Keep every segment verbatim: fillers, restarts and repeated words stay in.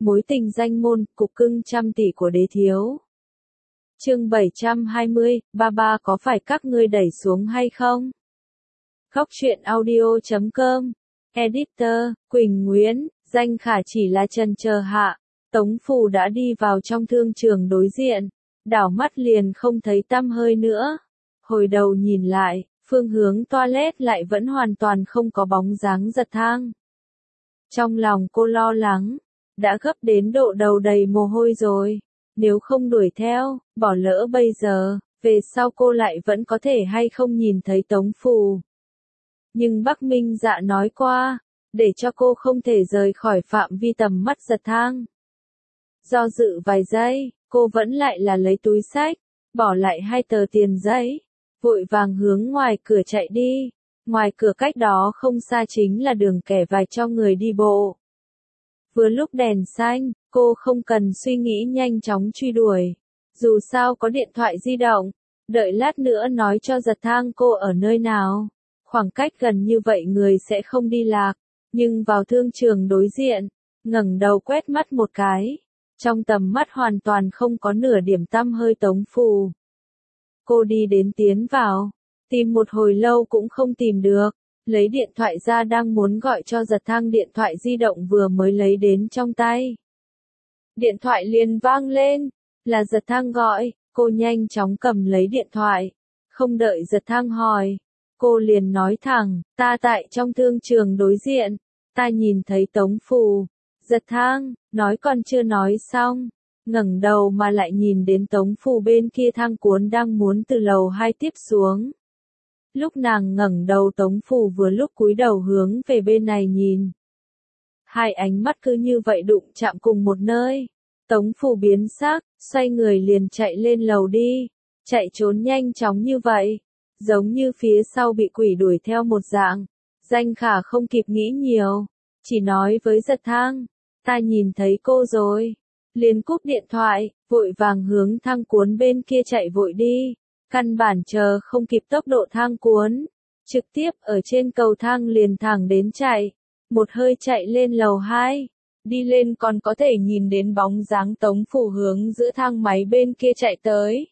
Mối tình danh môn, cục cưng trăm tỷ của đế thiếu. Chương bảy trăm hai mươi, ba ba có phải các ngươi đẩy xuống hay không? Góc truyện audio chấm com. Editor, Quỳnh Nguyễn, Danh Khả chỉ là trần chờ hạ. Tống Phù đã đi vào trong thương trường đối diện. Đảo mắt liền không thấy tăm hơi nữa. Hồi đầu nhìn lại, phương hướng toilet lại vẫn hoàn toàn không có bóng dáng Giật Thang. Trong lòng cô lo lắng. Đã gấp đến độ đầu đầy mồ hôi rồi. Nếu không đuổi theo, bỏ lỡ bây giờ, về sau cô lại vẫn có thể hay không nhìn thấy Tống Phù. Nhưng Bắc Minh Dạ nói qua, để cho cô không thể rời khỏi phạm vi tầm mắt Giật Thang. Do dự vài giây, cô vẫn lại là lấy túi xách, bỏ lại hai tờ tiền giấy, vội vàng hướng ngoài cửa chạy đi. Ngoài cửa cách đó không xa chính là đường kẻ vài cho người đi bộ. Vừa lúc đèn xanh, cô không cần suy nghĩ nhanh chóng truy đuổi. Dù sao có điện thoại di động, đợi lát nữa nói cho Giật Thang cô ở nơi nào. Khoảng cách gần như vậy người sẽ không đi lạc. Nhưng vào thương trường đối diện, ngẩng đầu quét mắt một cái. Trong tầm mắt hoàn toàn không có nửa điểm tăm hơi Tống Phù. Cô đi đến tiến vào, tìm một hồi lâu cũng không tìm được. Lấy điện thoại ra đang muốn gọi cho Giật Thang, điện thoại di động vừa mới lấy đến trong tay. Điện thoại liền vang lên, là Giật Thang gọi, cô nhanh chóng cầm lấy điện thoại. Không đợi Giật Thang hỏi, cô liền nói thẳng, ta tại trong thương trường đối diện, ta nhìn thấy Tống Phù. Giật Thang, nói còn chưa nói xong, ngẩng đầu mà lại nhìn đến Tống Phù bên kia thang cuốn đang muốn từ lầu hai tiếp xuống. Lúc nàng ngẩng đầu Tống Phù vừa lúc cúi đầu hướng về bên này nhìn. Hai ánh mắt cứ như vậy đụng chạm cùng một nơi. Tống Phù biến sắc, xoay người liền chạy lên lầu đi. Chạy trốn nhanh chóng như vậy, giống như phía sau bị quỷ đuổi theo một dạng. Danh Khả không kịp nghĩ nhiều, chỉ nói với Giật Thang, ta nhìn thấy cô rồi. Liền cúp điện thoại, vội vàng hướng thang cuốn bên kia chạy vội đi. Căn bản chờ không kịp tốc độ thang cuốn, trực tiếp ở trên cầu thang liền thẳng đến chạy, một hơi chạy lên lầu hai, đi lên còn có thể nhìn đến bóng dáng Tống Phù hướng giữa thang máy bên kia chạy tới.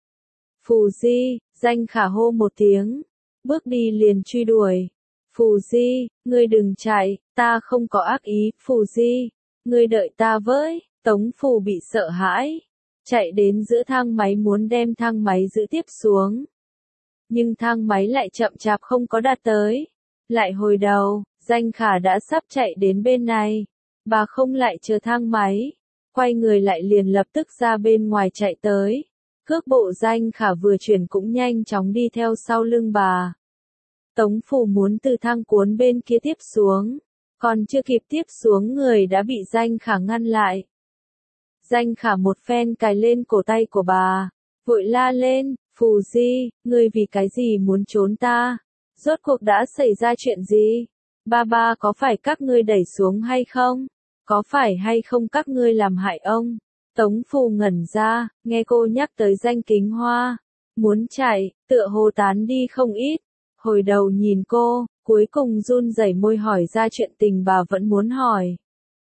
Phù Di, Danh Khả hô một tiếng, bước đi liền truy đuổi. Phù Di, ngươi đừng chạy, ta không có ác ý, Phù Di, ngươi đợi ta với. Tống Phù bị sợ hãi. Chạy đến giữa thang máy muốn đem thang máy giữ tiếp xuống. Nhưng thang máy lại chậm chạp không có đạt tới. Lại hồi đầu, Danh Khả đã sắp chạy đến bên này. Bà không lại chờ thang máy. Quay người lại liền lập tức ra bên ngoài chạy tới. Cước bộ Danh Khả vừa chuyển cũng nhanh chóng đi theo sau lưng bà. Tống Phù muốn từ thang cuốn bên kia tiếp xuống. Còn chưa kịp tiếp xuống người đã bị Danh Khả ngăn lại. Danh Khả một phen cài lên cổ tay của bà, vội la lên, Phù Di, ngươi vì cái gì muốn trốn ta? Rốt cuộc đã xảy ra chuyện gì? Ba ba có phải các ngươi đẩy xuống hay không? Có phải hay không các ngươi làm hại ông? Tống Phù ngẩn ra, nghe cô nhắc tới Danh Kính Hoa. Muốn chạy, tựa hồ tán đi không ít. Hồi đầu nhìn cô, cuối cùng run rẩy môi hỏi ra chuyện tình bà vẫn muốn hỏi.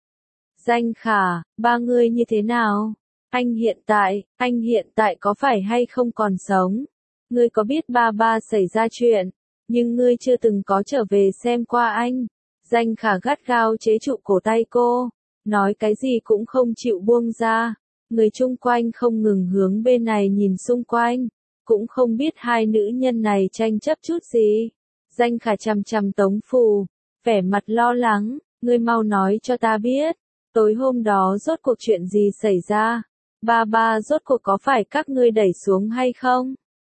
Danh Khả, ba ngươi như thế nào? Anh hiện tại, anh hiện tại có phải hay không còn sống? Ngươi có biết ba ba xảy ra chuyện, nhưng ngươi chưa từng có trở về xem qua anh. Danh Khả gắt gao chế trụ cổ tay cô, nói cái gì cũng không chịu buông ra. Người chung quanh không ngừng hướng bên này nhìn xung quanh, cũng không biết hai nữ nhân này tranh chấp chút gì. Danh Khả chằm chằm Tống Phù, vẻ mặt lo lắng, ngươi mau nói cho ta biết. Tối hôm đó rốt cuộc chuyện gì xảy ra? Ba ba rốt cuộc có phải các ngươi đẩy xuống hay không?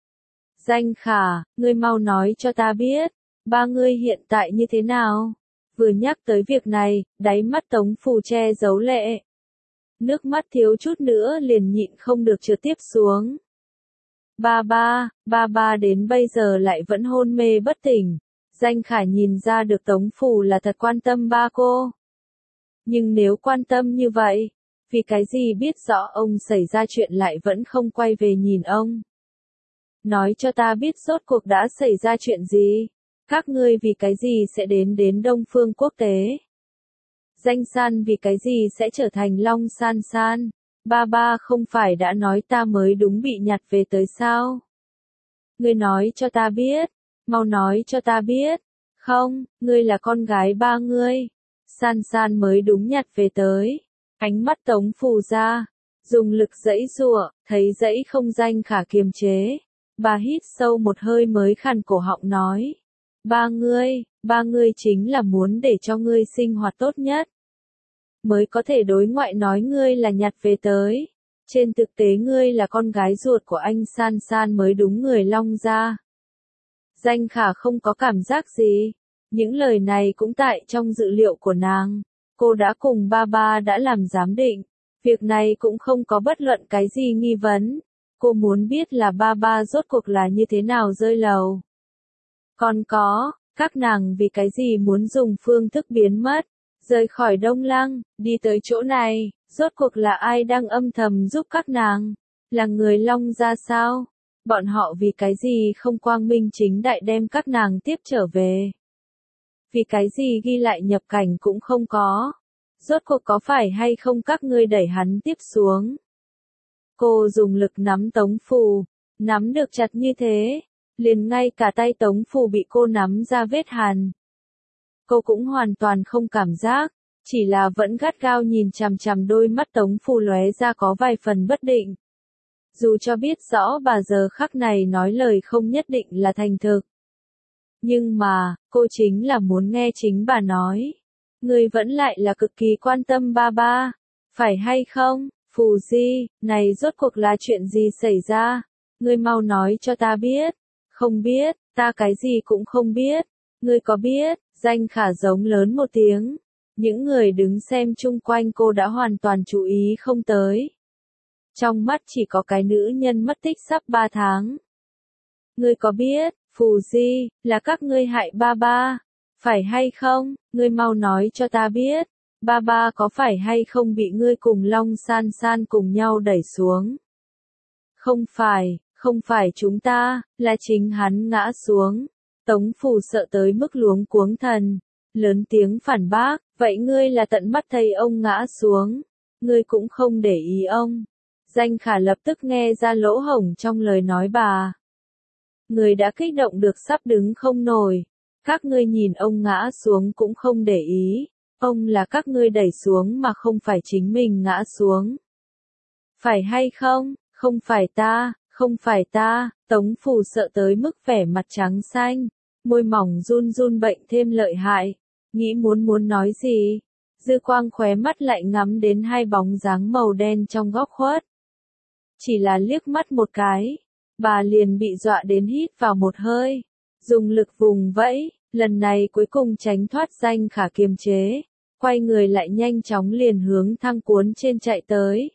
Danh Khả, ngươi mau nói cho ta biết, ba ngươi hiện tại như thế nào? Vừa nhắc tới việc này, đáy mắt Tống Phù che giấu lệ. Nước mắt thiếu chút nữa liền nhịn không được trượt tiếp xuống. Ba ba, ba ba đến bây giờ lại vẫn hôn mê bất tỉnh. Danh Khả nhìn ra được Tống Phù là thật quan tâm ba cô. Nhưng nếu quan tâm như vậy, vì cái gì biết rõ ông xảy ra chuyện lại vẫn không quay về nhìn ông? Nói cho ta biết rốt cuộc đã xảy ra chuyện gì? Các ngươi vì cái gì sẽ đến đến Đông Phương Quốc tế? Danh San vì cái gì sẽ trở thành Long San San? Ba ba không phải đã nói ta mới đúng bị nhặt về tới sao? Ngươi nói cho ta biết, mau nói cho ta biết. Không, ngươi là con gái ba ngươi. San San mới đúng nhặt về tới. Ánh mắt Tống Phù ra, dùng lực giãy giụa, thấy giãy không Danh Khả kiềm chế. Bà hít sâu một hơi mới khàn cổ họng nói. Ba ngươi, ba ngươi chính là muốn để cho ngươi sinh hoạt tốt nhất. Mới có thể đối ngoại nói ngươi là nhặt về tới. Trên thực tế ngươi là con gái ruột của anh San San mới đúng người Long gia. Danh Khả không có cảm giác gì. Những lời này cũng tại trong dự liệu của nàng. Cô đã cùng ba ba đã làm giám định. Việc này cũng không có bất luận cái gì nghi vấn. Cô muốn biết là ba ba rốt cuộc là như thế nào rơi lầu. Còn có, các nàng vì cái gì muốn dùng phương thức biến mất, rời khỏi Đông Lăng, đi tới chỗ này, rốt cuộc là ai đang âm thầm giúp các nàng, là người Long gia sao? Bọn họ vì cái gì không quang minh chính đại đem các nàng tiếp trở về? Vì cái gì ghi lại nhập cảnh cũng không có? Rốt cuộc có phải hay không các ngươi đẩy hắn tiếp xuống? Cô dùng lực nắm Tống Phù, nắm được chặt như thế, liền ngay cả tay Tống Phù bị cô nắm ra vết hằn. Cô cũng hoàn toàn không cảm giác, chỉ là vẫn gắt gao nhìn chằm chằm đôi mắt Tống Phù lóe ra có vài phần bất định. Dù cho biết rõ bà giờ khắc này nói lời không nhất định là thành thực. Nhưng mà, cô chính là muốn nghe chính bà nói. Người vẫn lại là cực kỳ quan tâm ba ba, phải hay không? Phù Di, này rốt cuộc là chuyện gì xảy ra? Ngươi mau nói cho ta biết. Không biết, ta cái gì cũng không biết. Ngươi có biết? Danh Khả giống lớn một tiếng. Những người đứng xem chung quanh cô đã hoàn toàn chú ý không tới. Trong mắt chỉ có cái nữ nhân mất tích sắp ba tháng. Ngươi có biết, Phù Di, là các ngươi hại ba ba, phải hay không? Ngươi mau nói cho ta biết. Ba ba có phải hay không bị ngươi cùng Long San San cùng nhau đẩy xuống? Không phải, không phải chúng ta, là chính hắn ngã xuống. Tống Phù sợ tới mức luống cuống thần, lớn tiếng phản bác, vậy ngươi là tận mắt thấy ông ngã xuống, ngươi cũng không để ý ông. Danh Khả lập tức nghe ra lỗ hổng trong lời nói bà. Người đã kích động được sắp đứng không nổi, các ngươi nhìn ông ngã xuống cũng không để ý. Ông là các ngươi đẩy xuống mà không phải chính mình ngã xuống. Phải hay không? Không phải ta, không phải ta. Tống Phù sợ tới mức vẻ mặt trắng xanh, môi mỏng run run bệnh thêm lợi hại, nghĩ muốn muốn nói gì. Dư quang khóe mắt lại ngắm đến hai bóng dáng màu đen trong góc khuất. Chỉ là liếc mắt một cái, bà liền bị dọa đến hít vào một hơi, dùng lực vùng vẫy, lần này cuối cùng tránh thoát Danh Khả kiềm chế. Quay người lại nhanh chóng liền hướng thang cuốn trên chạy tới.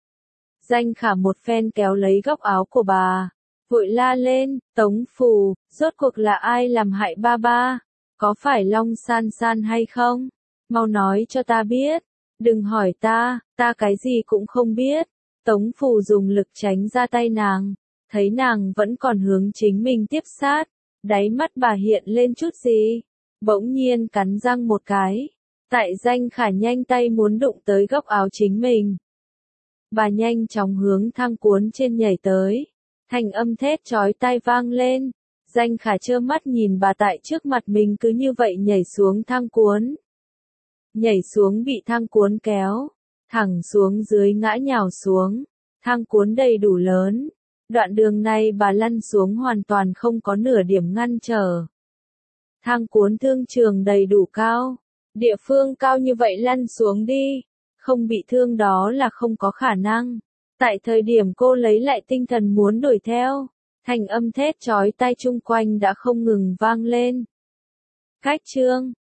Danh Khả một phen kéo lấy góc áo của bà, vội la lên, Tống Phù, rốt cuộc là ai làm hại ba ba? Có phải Long San San hay không? Mau nói cho ta biết, đừng hỏi ta, ta cái gì cũng không biết. Tống Phù dùng lực tránh ra tay nàng, thấy nàng vẫn còn hướng chính mình tiếp sát, đáy mắt bà hiện lên chút gì, bỗng nhiên cắn răng một cái. Tại Danh Khả nhanh tay muốn đụng tới góc áo chính mình. Bà nhanh chóng hướng thang cuốn trên nhảy tới. Thanh âm thét chói tai vang lên. Danh Khả trơ mắt nhìn bà tại trước mặt mình cứ như vậy nhảy xuống thang cuốn. Nhảy xuống bị thang cuốn kéo. Thẳng xuống dưới ngã nhào xuống. Thang cuốn đầy đủ lớn. Đoạn đường này bà lăn xuống hoàn toàn không có nửa điểm ngăn trở. Thang cuốn thương trường đầy đủ cao. Địa phương cao như vậy lăn xuống đi, không bị thương đó là không có khả năng. Tại thời điểm cô lấy lại tinh thần muốn đuổi theo, thành âm thét chói tai chung quanh đã không ngừng vang lên. Cách chương